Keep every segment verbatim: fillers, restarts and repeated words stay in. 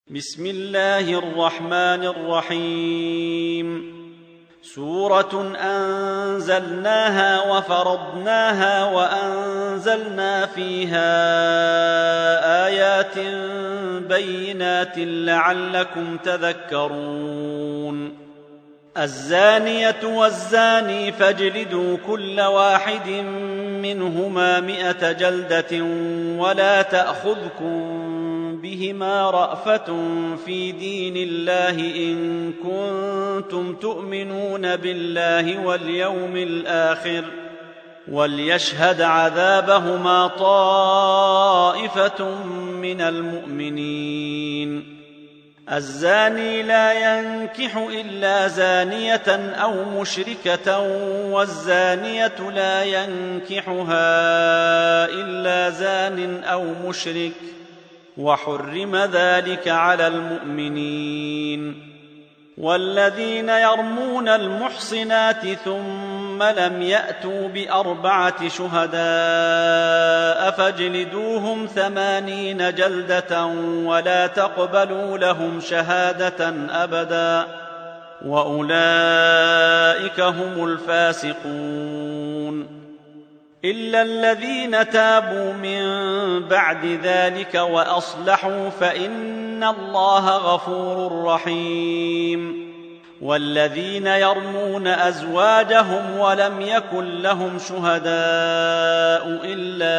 بسم الله الرحمن الرحيم. سورة أنزلناها وفرضناها وأنزلنا فيها آيات بينات لعلكم تذكرون. الزانية والزاني فاجلدوا كل واحد منهما مئة جلدة ولا تأخذكم بهما رأفة في دين الله إن كنتم تؤمنون بالله واليوم الآخر وليشهد عذابهما طائفة من المؤمنين. الزاني لا ينكح إلا زانية أو مشركة والزانية لا ينكحها إلا زان أو مشرك وحرم ذلك على المؤمنين. والذين يرمون المحصنات ثم لم يأتوا بأربعة شهداء فاجلدوهم ثمانين جلدة ولا تقبلوا لهم شهادة أبدا وأولئك هم الفاسقون. إلا الذين تابوا من بعد ذلك وأصلحوا فإن الله غفور رحيم. والذين يرمون أزواجهم ولم يكن لهم شهداء إلا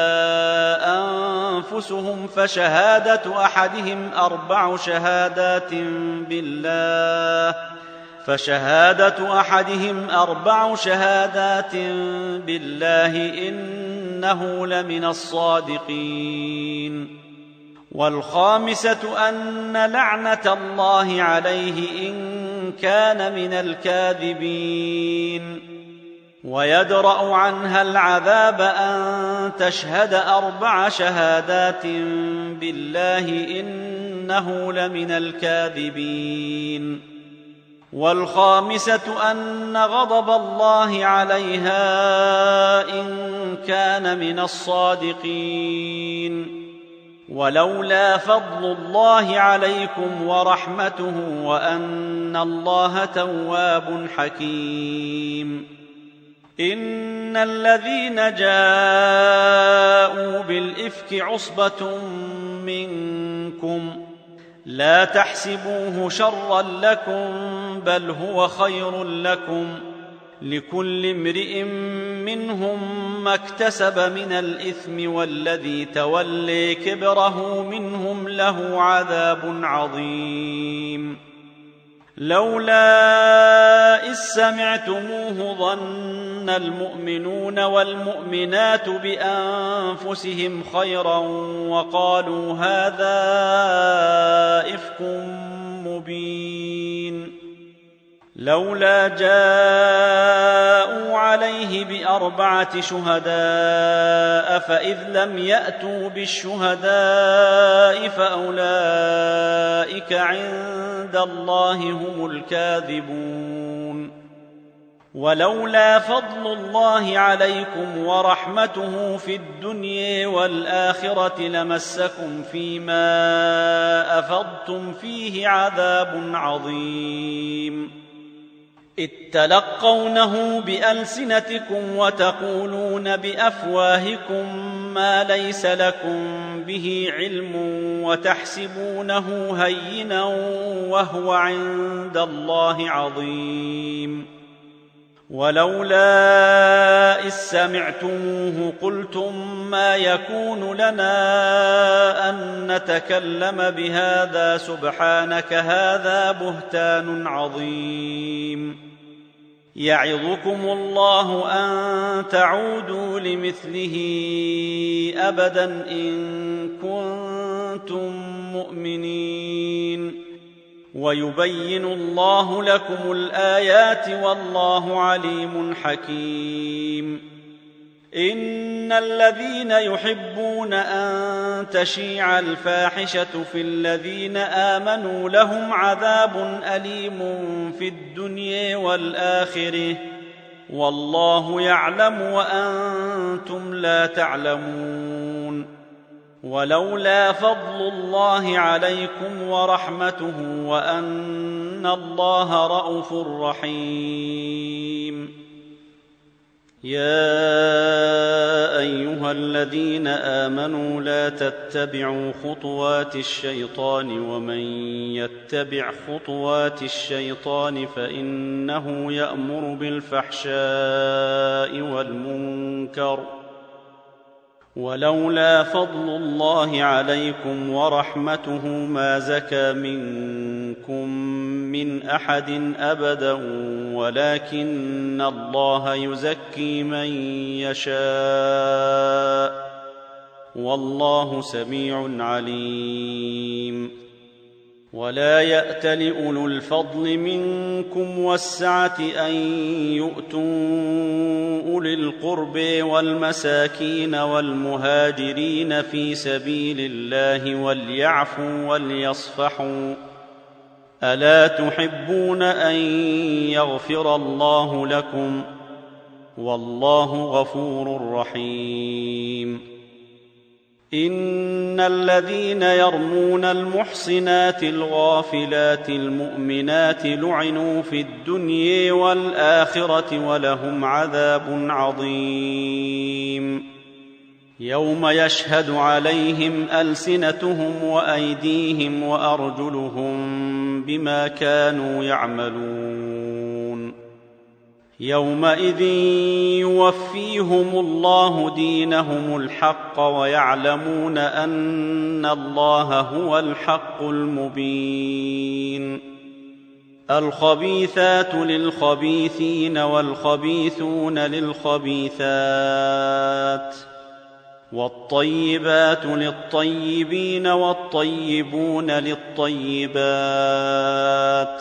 أنفسهم فشهادة أحدهم أربع شهادات بالله فشهادة أحدهم أربع شهادات بالله إنه لمن الصادقين. والخامسة أن لعنة الله عليه إن كان من الكاذبين. ويدرأ عنها العذاب أن تشهد أربع شهادات بالله إنه لمن الكاذبين. والخامسة أن غضب الله عليها إن كان من الصادقين. ولولا فضل الله عليكم ورحمته وأن الله تواب حكيم. إن الذين جاءوا بالإفك عصبة منكم لا تحسبوه شرا لكم بل هو خير لكم لكل امرئ منهم ما اكتسب من الإثم والذي تولي كبره منهم له عذاب عظيم. لولا إذ سمعتموه ظن المؤمنون والمؤمنات بأنفسهم خيرا وقالوا هذا إفك مبين. لولا جاءوا عليه بأربعة شهداء فإذ لم يأتوا بالشهداء فأولئك عند الله هم الكاذبون. ولولا فضل الله عليكم ورحمته في الدنيا والآخرة لمسكم فيما أفضتم فيه عذاب عظيم. إذ تلقونه بألسنتكم وتقولون بأفواهكم ما ليس لكم به علم وتحسبونه هينا وهو عند الله عظيم. ولولا إذ سمعتموه قلتم ما يكون لنا أن نتكلم بهذا سبحانك هذا بهتان عظيم. يعظكم الله أن تعودوا لمثله أبدا إن كنتم مؤمنين. ويبين الله لكم الآيات والله عليم حكيم. إن الذين يحبون أن تشيع الفاحشة في الذين آمنوا لهم عذاب أليم في الدنيا والآخرة والله يعلم وأنتم لا تعلمون. ولولا فضل الله عليكم ورحمته وأن الله رءوف رحيم. يا أيها الذين آمنوا لا تتبعوا خطوات الشيطان ومن يتبع خطوات الشيطان فإنه يأمر بالفحشاء والمنكر ولولا فضل الله عليكم ورحمته ما زكى منكم من أحد أبدا ولكن الله يزكي من يشاء والله سميع عليم. ولا يأتل أولو الفضل منكم والسعة أن يؤتوا أولي القرب والمساكين والمهاجرين في سبيل الله وليعفوا وليصفحوا ألا تحبون أن يغفر الله لكم والله غفور رحيم. إن الذين يرمون المحصنات الغافلات المؤمنات لعنوا في الدنيا والآخرة ولهم عذاب عظيم. يوم يشهد عليهم ألسنتهم وأيديهم وأرجلهم بما كانوا يعملون. يومئذ يوفيهم الله دينهم الحق ويعلمون أن الله هو الحق المبين. الخبيثات للخبيثين والخبيثون للخبيثات والطيبات للطيبين والطيبون للطيبات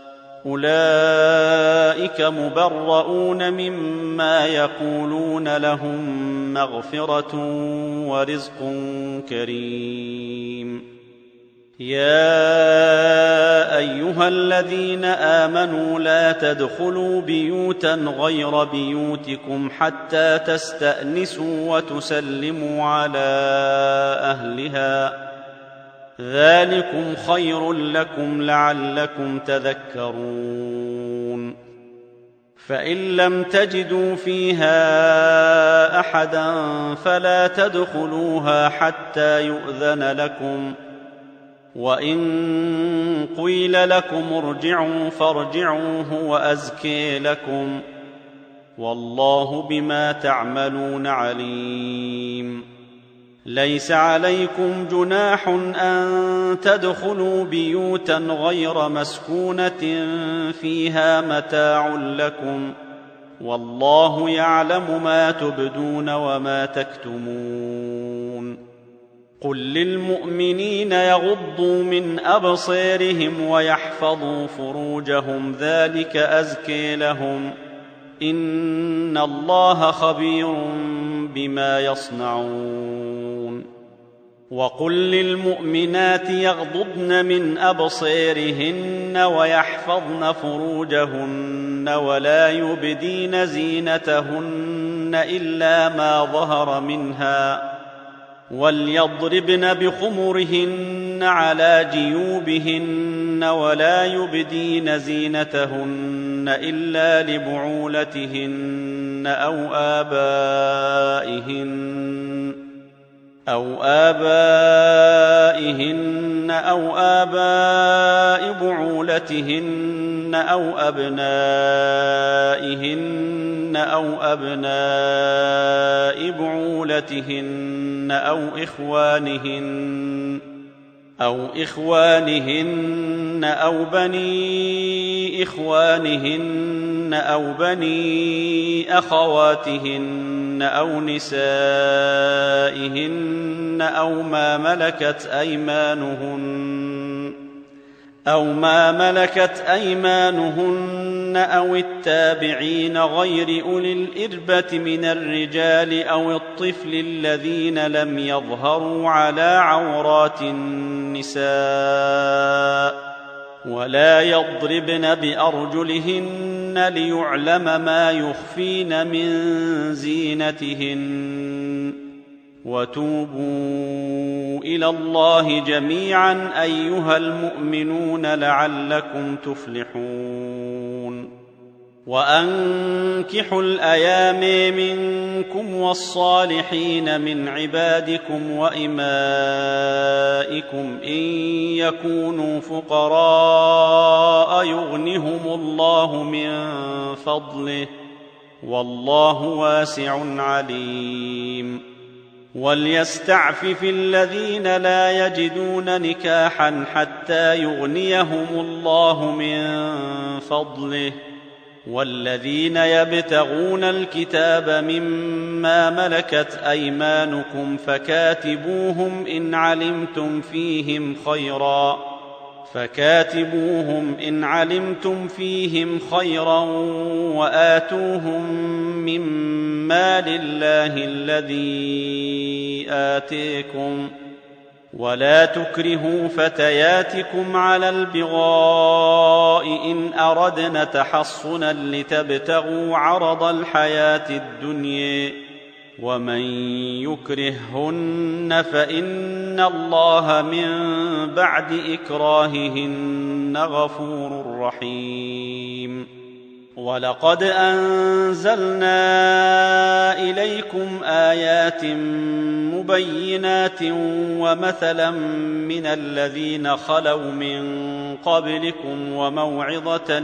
أولئك مبرؤون مما يقولون لهم مغفرة ورزق كريم. يا أيها الذين آمنوا لا تدخلوا بيوتا غير بيوتكم حتى تستأنسوا وتسلموا على أهلها ذلكم خير لكم لعلكم تذكرون. فإن لم تجدوا فيها أحدا فلا تدخلوها حتى يؤذن لكم وإن قيل لكم ارجعوا فارجعوا هو أزكي لكم والله بما تعملون عليم. ليس عليكم جناح أن تدخلوا بيوتا غير مسكونة فيها متاع لكم والله يعلم ما تبدون وما تكتمون. قل للمؤمنين يغضوا من أبصارهم ويحفظوا فروجهم ذلك أزكي لهم إن الله خبير بما يصنعون. وقل للمؤمنات يغضضن من أبصارهن ويحفظن فروجهن ولا يبدين زينتهن إلا ما ظهر منها وليضربن بخمرهن على جيوبهن ولا يبدين زينتهن إلا لبعولتهن أو آبائهن أو آبائهن أو آباء بعولتهن أو أبنائهن أو أبناء بعولتهن أو إخوانهن أو إخوانهن أو بني إخوانهن أو بني أخواتهن أو نسائهن أو ما ملكت أيمانهن أو ما ملكت أيمانهن أو التابعين غير أولي الإربة من الرجال أو الطفل الذين لم يظهروا على عورات النساء ولا يضربن بأرجلهن ليعلم ما يخفين من زينتهن وتوبوا إلى الله جميعا أيها المؤمنون لعلكم تفلحون وأنكحوا الأيام منكم والصالحين من عبادكم وإمائكم إن يكونوا فقراء يغنهم الله من فضله والله واسع عليم وليستعفف الذين لا يجدون نكاحا حتى يغنيهم الله من فضله والذين يبتغون الكتاب مما ملكت أيمانكم فكاتبوهم إن علمتم فيهم خيرا فكاتبوهم إن علمتم فيهم خيرا وآتوهم مما لله الذي آتيكم ولا تكرهوا فتياتكم على البغاء إن أردنا تحصنا لتبتغوا عرض الحياة الدنيا ومن يكرههن فإن الله من بعد إكراههن غفور رحيم ولقد أنزلنا إليكم آيات مبينات ومثلا من الذين خلوا من قبلكم وموعظة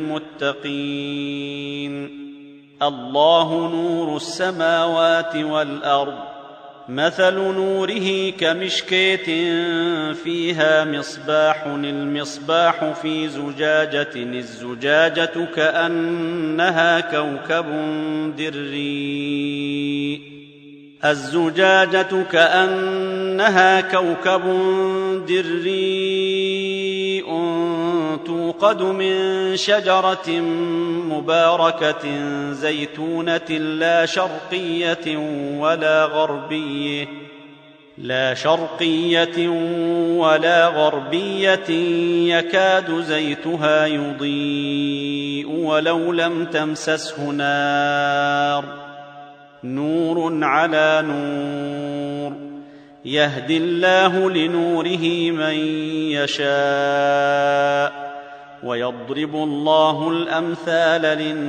للمتقين الله نور السماوات والأرض مثل نوره كمشكاة فيها مصباح المصباح في زجاجة الزجاجة كأنها كوكب دري الزجاجة كأنها كوكب دري توقد من شجرة مباركة زيتونة لا شرقية ولا غربية لا شرقية ولا غربية يكاد زيتها يضيء ولو لم تمسسه نار نور على نور يهدي الله لنوره من يشاء ويضرب الله الأمثال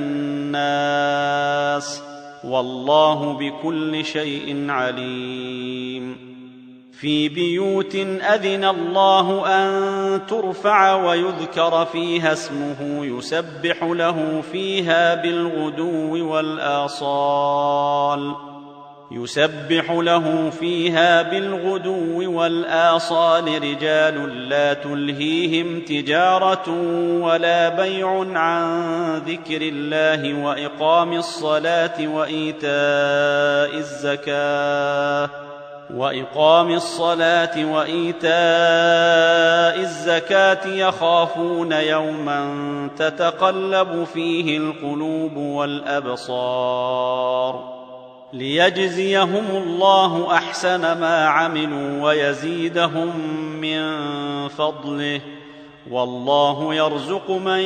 للناس والله بكل شيء عليم في بيوت أذن الله أن ترفع ويذكر فيها اسمه يسبح له فيها بالغدو والآصال يسبح له فيها بالغدو والآصال رجال لا تلهيهم تجارة ولا بيع عن ذكر الله وإقام الصلاة وإيتاء الزكاة وإقام الصلاة وإيتاء الزكاة يخافون يوما تتقلب فيه القلوب والأبصار ليجزيهم الله أحسن ما عملوا ويزيدهم من فضله والله يرزق من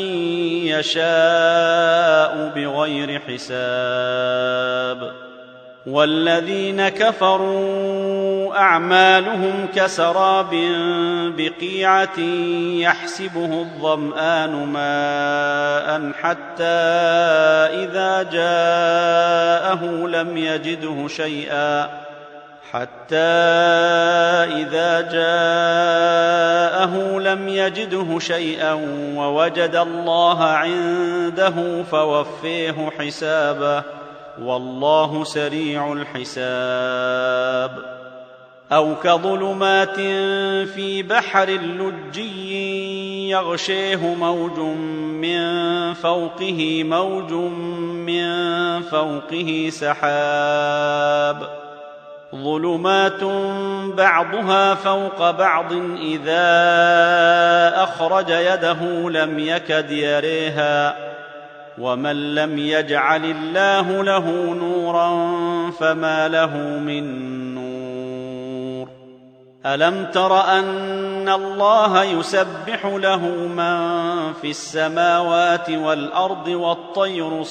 يشاء بغير حساب والذين كفروا أعمالهم كسراب بقيعة يحسبه الظمآن ماء حتى إذا جاءه لم يجده شيئا حتى إذا جاءه لم يجده شيئا ووجد الله عنده فوفيه حسابه والله سريع الحساب أو كظلمات في بحر لجي يغشيه موج من فوقه موج من فوقه سحاب ظلمات بعضها فوق بعض إذا أخرج يده لم يكد يريها ومن لم يجعل الله له نورا فما له من نور ألم تر أن الله يسبح له من في السماوات والأرض والطير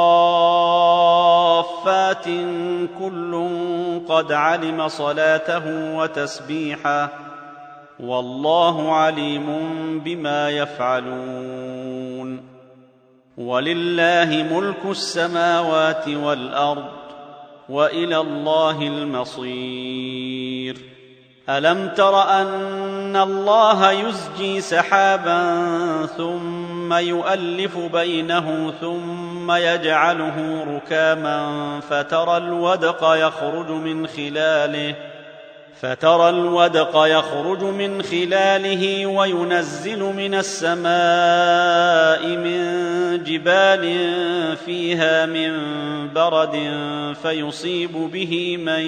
صافات كل قد علم صلاته وتسبيحه والله عليم بما يفعلون ولله ملك السماوات والأرض وإلى الله المصير ألم تر أن الله يزجي سحابا ثم يؤلف بينه ثم يجعله ركاما فترى الودق يخرج من خلاله فترى الودق يخرج من خلاله وينزل من السماء من جبال فيها من برد فيصيب به من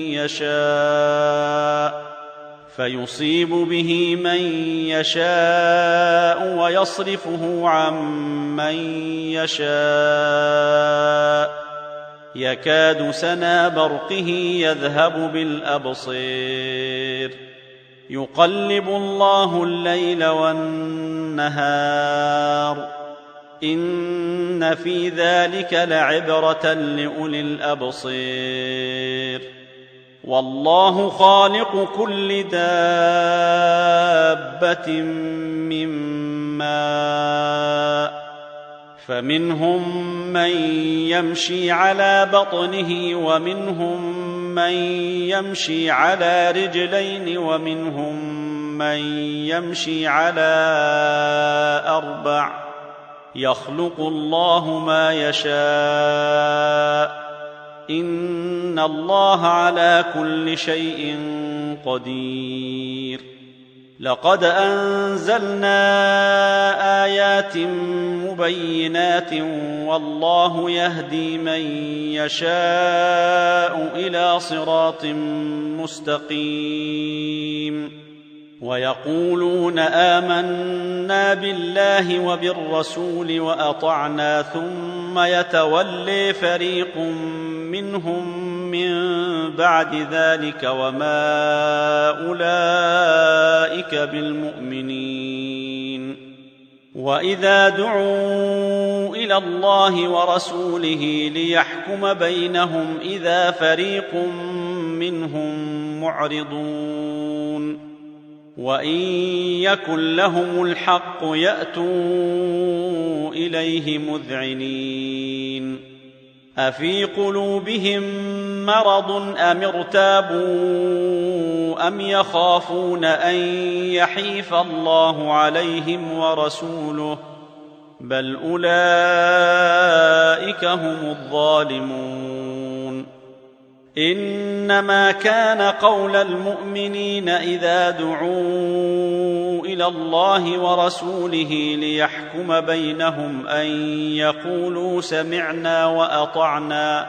يشاء فيصيب به من يشاء ويصرفه عن من يشاء يكاد سنا برقه يذهب بالأبصير يقلب الله الليل والنهار إن في ذلك لعبرة لأولي الأبصير والله خالق كل دابة من ماء فمنهم من يمشي على بطنه ومنهم من يمشي على رجلين ومنهم من يمشي على أربع يخلق الله ما يشاء إن الله على كل شيء قدير لقد أنزلنا آيات مبينات والله يهدي من يشاء إلى صراط مستقيم ويقولون آمنا بالله وبالرسول وأطعنا ثم يتولي فريق منهم من بعد ذلك وما أولئك بالمؤمنين وإذا دعوا إلى الله ورسوله ليحكم بينهم إذا فريق منهم معرضون وإن يكن لهم الحق يأتوا إليه مذعنين أفي قلوبهم مرض أم ارتابوا أم يخافون أن يحيف الله عليهم ورسوله بل أولئك هم الظالمون إنما كان قول المؤمنين إذا دعوا إلى الله ورسوله ليحكم بينهم أن يقولوا سمعنا وأطعنا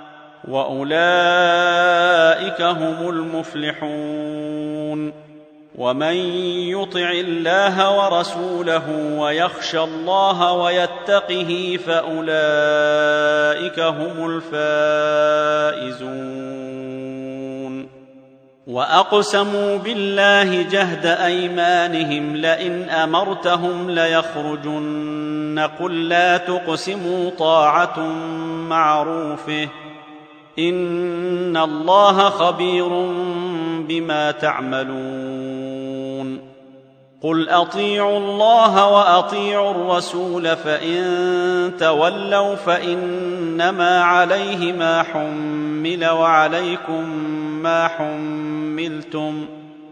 وأولئك هم المفلحون ومن يطع الله ورسوله ويخشى الله ويتقه فأولئك هم الفائزون وأقسموا بالله جهد أيمانهم لئن أمرتهم ليخرجن قل لا تقسموا طاعة معروفه إن الله خبير بما تعملون قل أطيعوا الله وأطيعوا الرسول فإن تولوا فإنما عليه ما حمل وعليكم ما حملتم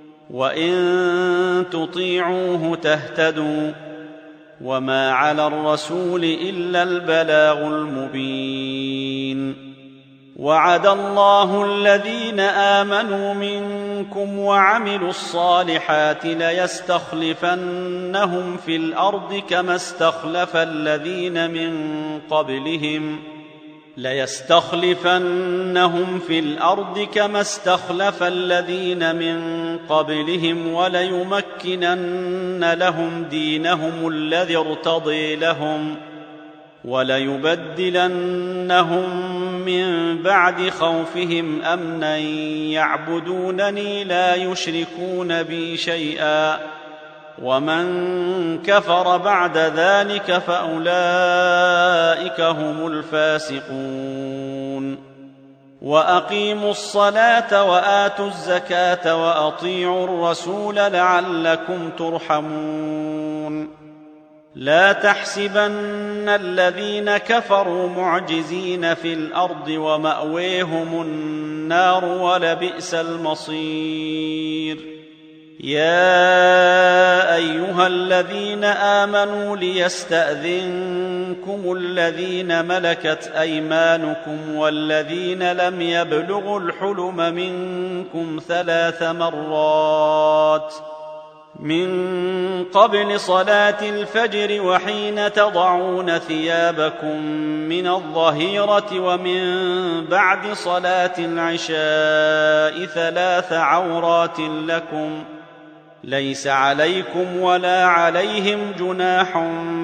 وإن تطيعوه تهتدوا وما على الرسول إلا البلاغ المبين وعد الله الذين آمنوا منكم وعملوا الصالحات ليستخلفنهم في الأرض كما استخلف الذين من قبلهم ليستخلفنهم في الأرض كما استخلف الذين من قبلهم وليمكنن لهم دينهم الذي ارتضي لهم وليبدلنهم من بعد خوفهم أمنا يعبدونني لا يشركون بي شيئا ومن كفر بعد ذلك فأولئك هم الفاسقون وأقيموا الصلاة وآتوا الزكاة وأطيعوا الرسول لعلكم ترحمون لا تحسبن الذين كفروا معجزين في الأرض ومأويهم النار ولبئس المصير يا أيها الذين آمنوا ليستأذنكم الذين ملكت أيمانكم والذين لم يبلغوا الحلم منكم ثلاث مرات من قبل صلاة الفجر وحين تضعون ثيابكم من الظهيرة ومن بعد صلاة العشاء ثلاث عورات لكم ليس عليكم ولا عليهم جناح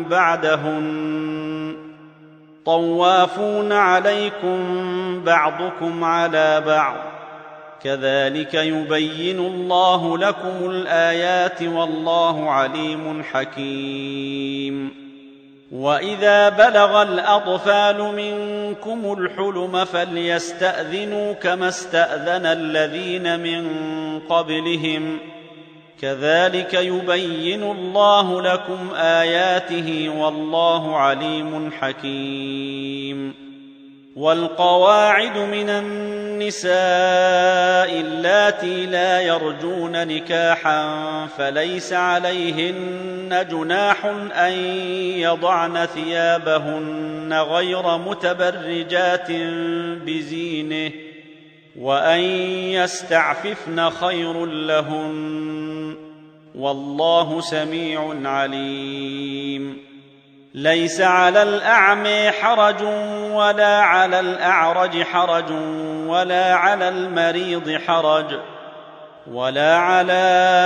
بعدهن طوافون عليكم بعضكم على بعض كذلك يبين الله لكم الآيات والله عليم حكيم وإذا بلغ الأطفال منكم الحلم فليستأذنوا كما استأذن الذين من قبلهم كذلك يبين الله لكم آياته والله عليم حكيم والقواعد من النساء اللاتي لا يرجون نكاحا فليس عليهن جناح أن يضعن ثيابهن غير متبرجات بزينه وأن يستعففن خير لهن والله سميع عليم ليس على الأعمى حرج ولا على الأعرج حرج ولا على المريض حرج ولا على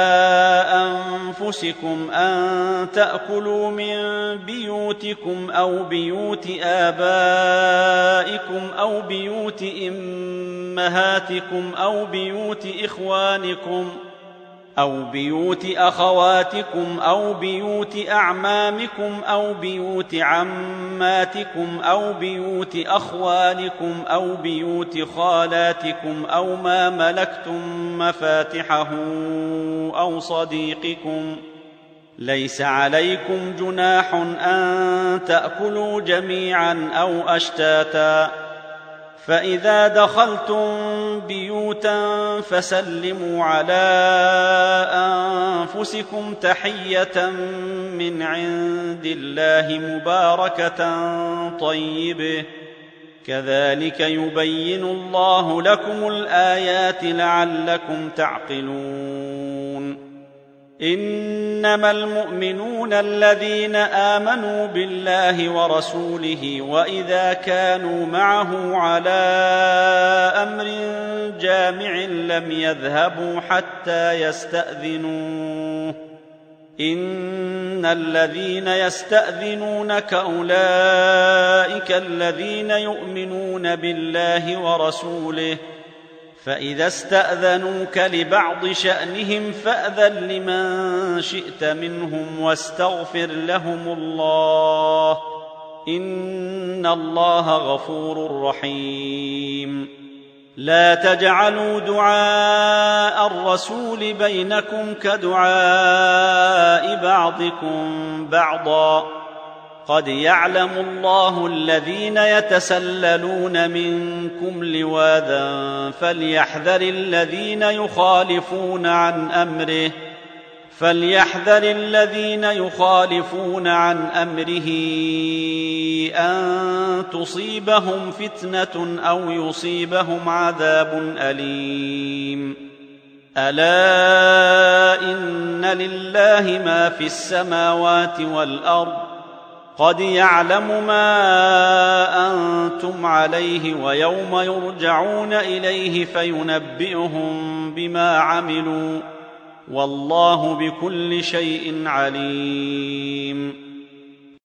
أنفسكم أن تأكلوا من بيوتكم أو بيوت آبائكم أو بيوت أمهاتكم أو بيوت إخوانكم أو بيوت أخواتكم أو بيوت أعمامكم أو بيوت عماتكم أو بيوت أخوالكم أو بيوت خالاتكم أو ما ملكتم مفاتحه أو صديقكم ليس عليكم جناح أن تأكلوا جميعا أو أشتاتا فإذا دخلتم بيوتا فسلموا على أنفسكم تحية من عند الله مباركة طيبة كذلك يبين الله لكم الآيات لعلكم تعقلون إنما المؤمنون الذين آمنوا بالله ورسوله وإذا كانوا معه على أمر جامع لم يذهبوا حتى يستأذنوه إن الذين يستأذنونك أولئك الذين يؤمنون بالله ورسوله فإذا استأذنوك لبعض شأنهم فأذن لمن شئت منهم واستغفر لهم الله إن الله غفور رحيم لا تجعلوا دعاء الرسول بينكم كدعاء بعضكم بعضا قد يعلم الله الذين يتسللون منكم لواذا فليحذر الذين يخالفون عن أمره فليحذر الذين يخالفون عن أمره أن تصيبهم فتنة أو يصيبهم عذاب أليم ألا إن لله ما في السماوات والأرض قد يعلم ما أنتم عليه ويوم يرجعون إليه فينبئهم بما عملوا والله بكل شيء عليم